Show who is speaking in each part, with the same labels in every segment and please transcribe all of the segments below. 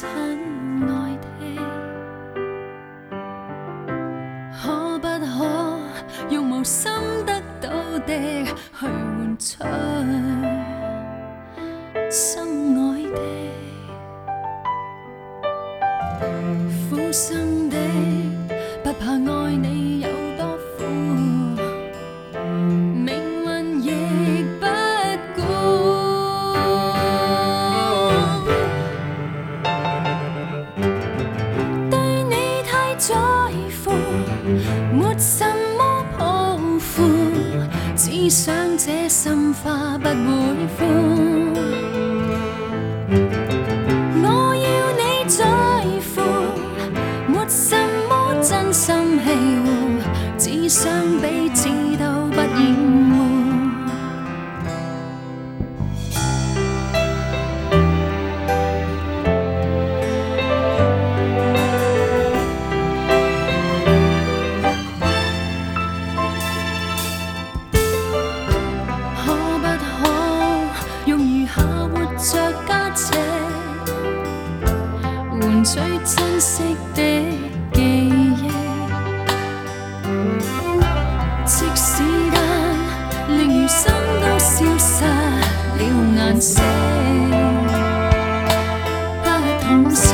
Speaker 1: 亲愛的，可不可用無心得到的去換取心愛的？苦心的，不怕愛你有多苦，命運亦不顧。對你太在乎，沒什麼抱負，只想這心花不會枯。我要你在乎，沒什麼真心氣護，只想彼此都不厭惡。可不可用餘下活着家姐，換取珍惜的記憶？即使間令餘生都消失了顏色，不痛惜，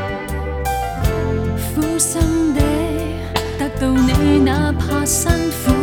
Speaker 1: 苦心的得到你，哪怕辛苦。